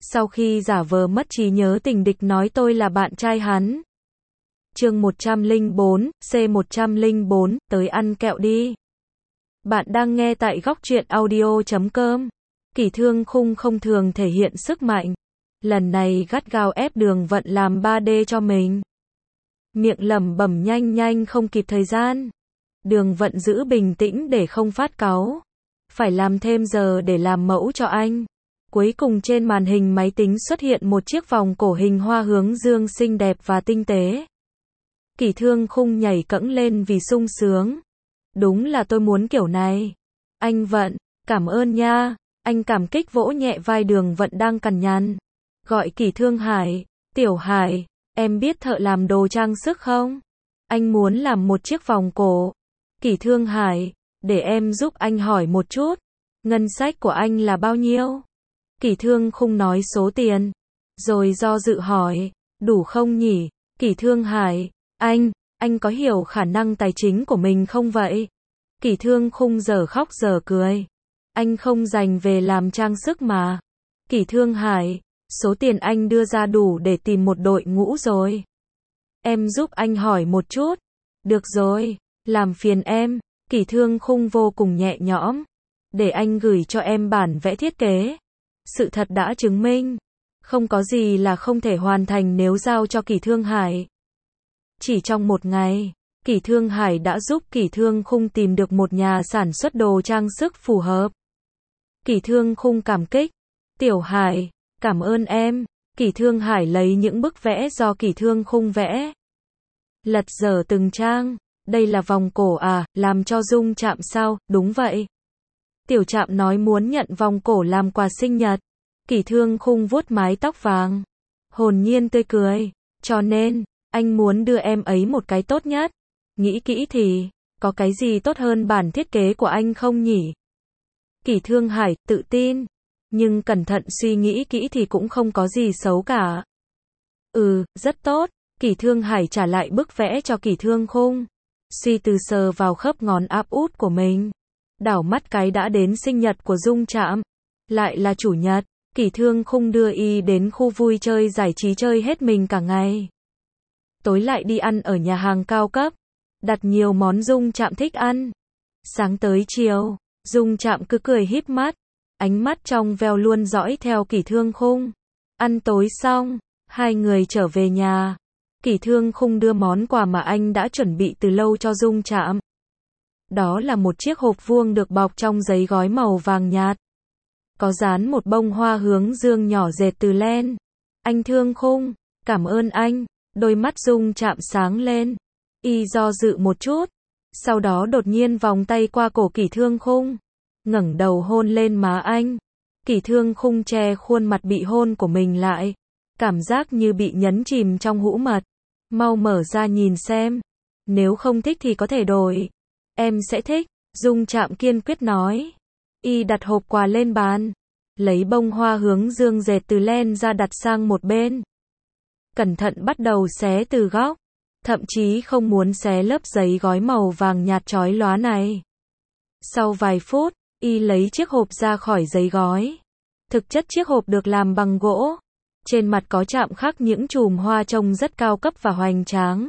Sau khi giả vờ mất trí nhớ tình địch nói tôi là bạn trai hắn. Chương 104, C104, tới ăn kẹo đi. Bạn đang nghe tại góc truyện audio.com. Kỷ Thương Khung không thường thể hiện sức mạnh. Lần này gắt gao ép Đường Vận làm 3D cho mình. Miệng lẩm bẩm nhanh nhanh không kịp thời gian. Đường Vận giữ bình tĩnh để không phát cáu. Phải làm thêm giờ để làm mẫu cho anh. Cuối cùng trên màn hình máy tính xuất hiện một chiếc vòng cổ hình hoa hướng dương xinh đẹp và tinh tế. Kỷ Thương Khung nhảy cẫng lên vì sung sướng. Đúng là tôi muốn kiểu này. Anh Vận, cảm ơn nha. Anh cảm kích vỗ nhẹ vai Đường Vận đang cằn nhằn. Gọi Kỷ Thương Hải, Tiểu Hải, em biết thợ làm đồ trang sức không? Anh muốn làm một chiếc vòng cổ. Kỷ Thương Hải, để em giúp anh hỏi một chút. Ngân sách của anh là bao nhiêu? Kỷ Thương Khung nói số tiền. Rồi do dự hỏi, đủ không nhỉ? Kỷ Thương Hải, anh có hiểu khả năng tài chính của mình không vậy? Kỷ Thương Khung giờ khóc giờ cười. Anh không dành về làm trang sức mà. Kỷ Thương Hải, số tiền anh đưa ra đủ để tìm một đội ngũ rồi. Em giúp anh hỏi một chút. Được rồi, làm phiền em. Kỷ Thương Khung vô cùng nhẹ nhõm. Để anh gửi cho em bản vẽ thiết kế. Sự thật đã chứng minh, không có gì là không thể hoàn thành nếu giao cho Kỷ Thương Hải. Chỉ trong một ngày, Kỷ Thương Hải đã giúp Kỷ Thương Khung tìm được một nhà sản xuất đồ trang sức phù hợp. Kỷ Thương Khung cảm kích. Tiểu Hải, cảm ơn em. Kỷ Thương Hải lấy những bức vẽ do Kỷ Thương Khung vẽ. Lật dở từng trang. Đây là vòng cổ à, làm cho Dung Trạm sao? Đúng vậy. Tiểu Trạm nói muốn nhận vòng cổ làm quà sinh nhật. Kỷ Thương Khung vuốt mái tóc vàng. Hồn nhiên tươi cười. Cho nên, anh muốn đưa em ấy một cái tốt nhất. Nghĩ kỹ thì, có cái gì tốt hơn bản thiết kế của anh không nhỉ? Kỷ Thương Hải tự tin. Nhưng cẩn thận suy nghĩ kỹ thì cũng không có gì xấu cả. Rất tốt. Kỷ Thương Hải trả lại bức vẽ cho Kỷ Thương Khung. Suy từ sờ vào khớp ngón áp út của mình. Đảo mắt cái đã đến sinh nhật của Dung Trạm. Lại là chủ nhật. Kỷ Thương Khung đưa y đến khu vui chơi giải trí chơi hết mình cả ngày. Tối lại đi ăn ở nhà hàng cao cấp. Đặt nhiều món Dung Trạm thích ăn. Sáng tới chiều, Dung Trạm cứ cười híp mắt. Ánh mắt trong veo luôn dõi theo Kỷ Thương Khung. Ăn tối xong, hai người trở về nhà. Kỷ Thương Khung đưa món quà mà anh đã chuẩn bị từ lâu cho Dung Trạm. Đó là một chiếc hộp vuông được bọc trong giấy gói màu vàng nhạt. Có dán một bông hoa hướng dương nhỏ dệt từ len. Anh Thương Khung, cảm ơn anh. Đôi mắt Dung Trạm sáng lên. Y do dự một chút. Sau đó đột nhiên vòng tay qua cổ Kỷ Thương Khung. Ngẩng đầu hôn lên má anh. Kỷ Thương Khung che khuôn mặt bị hôn của mình lại. Cảm giác như bị nhấn chìm trong hũ mật. Mau mở ra nhìn xem. Nếu không thích thì có thể đổi. Em sẽ thích. Dung Trạm kiên quyết nói. Y đặt hộp quà lên bàn. Lấy bông hoa hướng dương dệt từ len ra đặt sang một bên. Cẩn thận bắt đầu xé từ góc. Thậm chí không muốn xé lớp giấy gói màu vàng nhạt chói lóa này. Sau vài phút, y lấy chiếc hộp ra khỏi giấy gói. Thực chất chiếc hộp được làm bằng gỗ. Trên mặt có chạm khắc những chùm hoa trông rất cao cấp và hoành tráng.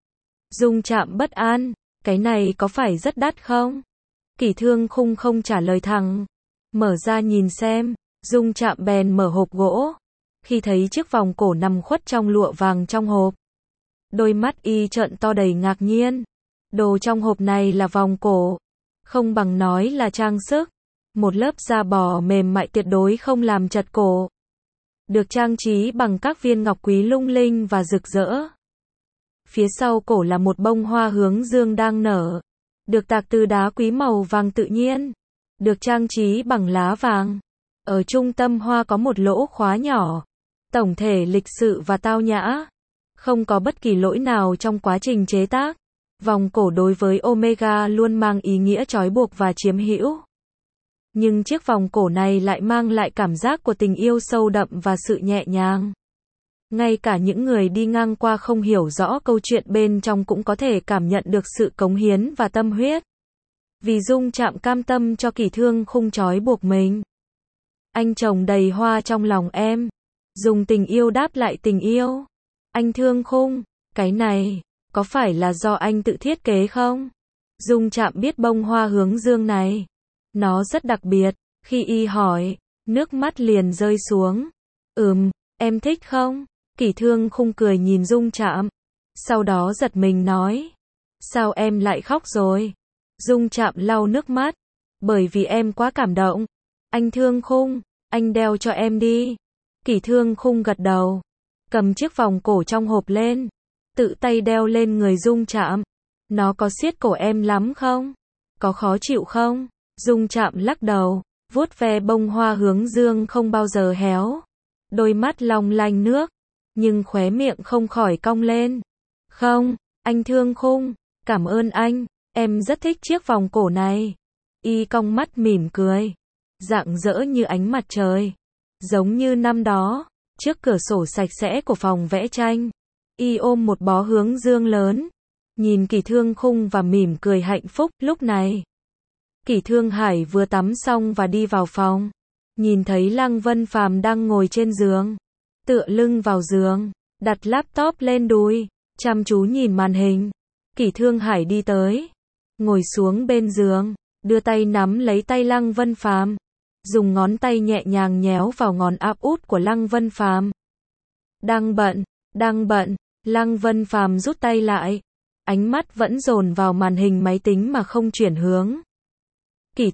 Dung Trạm bất an. Cái này có phải rất đắt không? Kỷ Thương Khung không trả lời thẳng. Mở ra nhìn xem. Dung Trạm bèn mở hộp gỗ. Khi thấy chiếc vòng cổ nằm khuất trong lụa vàng trong hộp. Đôi mắt y trợn to đầy ngạc nhiên. Đồ trong hộp này là vòng cổ. Không bằng nói là trang sức. Một lớp da bò mềm mại tuyệt đối không làm chật cổ. Được trang trí bằng các viên ngọc quý lung linh và rực rỡ. Phía sau cổ là một bông hoa hướng dương đang nở. Được tạc từ đá quý màu vàng tự nhiên. Được trang trí bằng lá vàng. Ở trung tâm hoa có một lỗ khóa nhỏ. Tổng thể lịch sự và tao nhã. Không có bất kỳ lỗi nào trong quá trình chế tác. Vòng cổ đối với Omega luôn mang ý nghĩa trói buộc và chiếm hữu. Nhưng chiếc vòng cổ này lại mang lại cảm giác của tình yêu sâu đậm và sự nhẹ nhàng. Ngay cả những người đi ngang qua không hiểu rõ câu chuyện bên trong cũng có thể cảm nhận được sự cống hiến và tâm huyết. Vì Dung Trạm cam tâm cho Kỷ Thương Khung trói buộc mình. Anh trồng đầy hoa trong lòng em. Dùng tình yêu đáp lại tình yêu. Anh Thương Khung, cái này, có phải là do anh tự thiết kế không? Dung Trạm biết bông hoa hướng dương này. Nó rất đặc biệt, khi y hỏi, nước mắt liền rơi xuống. Em thích không? Kỷ Thương Khung cười nhìn Dung Trạm. Sau đó giật mình nói. Sao em lại khóc rồi? Dung Trạm lau nước mắt. Bởi vì em quá cảm động. Anh Thương Khung, anh đeo cho em đi. Kỷ Thương Khung gật đầu. Cầm chiếc vòng cổ trong hộp lên. Tự tay đeo lên người Dung Trạm. Nó có siết cổ em lắm không? Có khó chịu không? Dung Trạm lắc đầu, vuốt ve bông hoa hướng dương không bao giờ héo. Đôi mắt long lanh nước, nhưng khóe miệng không khỏi cong lên. Không, anh Thương Khung, cảm ơn anh, em rất thích chiếc vòng cổ này. Y cong mắt mỉm cười, rạng rỡ như ánh mặt trời. Giống như năm đó, trước cửa sổ sạch sẽ của phòng vẽ tranh, y ôm một bó hướng dương lớn, nhìn Kỷ Thương Khung và mỉm cười hạnh phúc. Lúc này, Kỷ Thương Hải vừa tắm xong và đi vào phòng, nhìn thấy Lăng Vân Phàm đang ngồi trên giường, tựa lưng vào giường, đặt laptop lên đùi, chăm chú nhìn màn hình. Kỷ Thương Hải đi tới, ngồi xuống bên giường, đưa tay nắm lấy tay Lăng Vân Phàm, dùng ngón tay nhẹ nhàng nhéo vào ngón áp út của Lăng Vân Phàm. Đang bận, Lăng Vân Phàm rút tay lại, ánh mắt vẫn dồn vào màn hình máy tính mà không chuyển hướng. Kỷ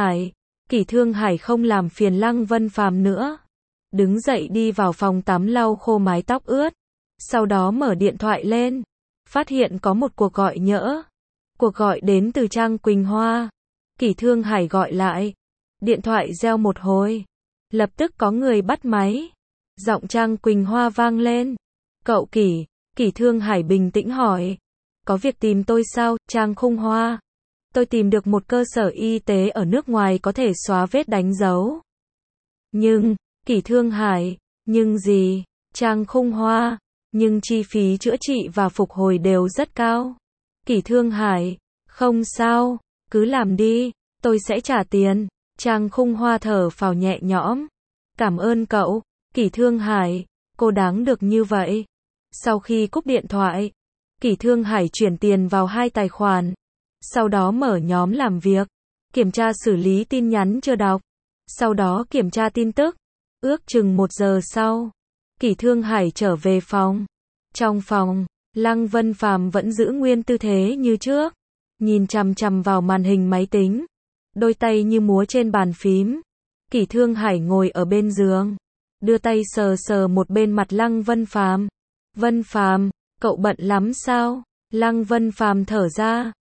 Thương Hải không làm phiền Lăng Vân Phàm nữa. Đứng dậy đi vào phòng tắm lau khô mái tóc ướt. Sau đó mở điện thoại lên. Phát hiện có một cuộc gọi nhỡ. Cuộc gọi đến từ Trang Quỳnh Hoa. Kỷ Thương Hải gọi lại. Điện thoại reo một hồi. Lập tức có người bắt máy. Giọng Trang Quỳnh Hoa vang lên. Cậu Kỷ, Kỷ Thương Hải bình tĩnh hỏi. Có việc tìm tôi sao, Trang Khung Hoa? Tôi tìm được một cơ sở y tế ở nước ngoài có thể xóa vết đánh dấu. Nhưng, Kỷ Thương Hải, nhưng gì? Trang Khung Hoa, nhưng chi phí chữa trị và phục hồi đều rất cao. Kỷ Thương Hải, không sao, cứ làm đi, tôi sẽ trả tiền. Trang Khung Hoa thở phào nhẹ nhõm. Cảm ơn cậu, Kỷ Thương Hải, cô đáng được như vậy. Sau khi cúp điện thoại, Kỷ Thương Hải chuyển tiền vào 2 tài khoản. Sau đó mở nhóm làm việc, kiểm tra xử lý tin nhắn chưa đọc. Sau đó kiểm tra tin tức. Ước chừng 1 giờ sau, Kỷ Thương Hải trở về phòng. Trong phòng, Lăng Vân Phàm vẫn giữ nguyên tư thế như trước, nhìn chằm chằm vào màn hình máy tính, đôi tay như múa trên bàn phím. Kỷ Thương Hải ngồi ở bên giường, đưa tay sờ sờ một bên mặt Lăng Vân Phàm. Vân Phàm, cậu bận lắm sao? Lăng Vân Phàm thở ra.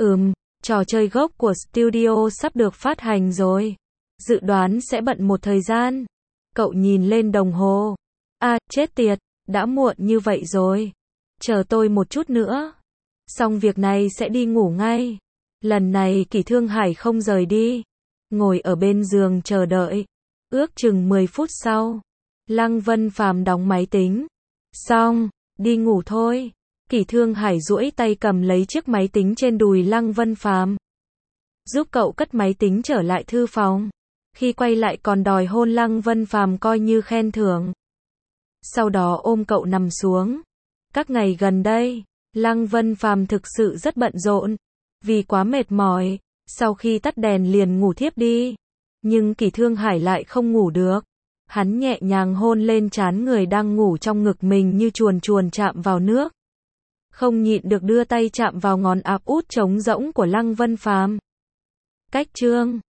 Trò chơi gốc của studio sắp được phát hành rồi. Dự đoán sẽ bận một thời gian. Cậu nhìn lên đồng hồ. Chết tiệt, đã muộn như vậy rồi. Chờ tôi một chút nữa. Xong việc này sẽ đi ngủ ngay. Lần này Kỷ Thương Hải không rời đi. Ngồi ở bên giường chờ đợi. Ước chừng 10 phút sau, Lăng Vân Phàm đóng máy tính. Xong, đi ngủ thôi. Kỷ Thương Hải duỗi tay cầm lấy chiếc máy tính trên đùi Lăng Vân Phàm, giúp cậu cất máy tính trở lại thư phòng. Khi quay lại còn đòi hôn Lăng Vân Phàm coi như khen thưởng. Sau đó ôm cậu nằm xuống. Các ngày gần đây, Lăng Vân Phàm thực sự rất bận rộn, vì quá mệt mỏi, sau khi tắt đèn liền ngủ thiếp đi. Nhưng Kỷ Thương Hải lại không ngủ được. Hắn nhẹ nhàng hôn lên trán người đang ngủ trong ngực mình như chuồn chuồn chạm vào nước. Không nhịn được đưa tay chạm vào ngón áp út trống rỗng của Lăng Vân Phàm. Cách chương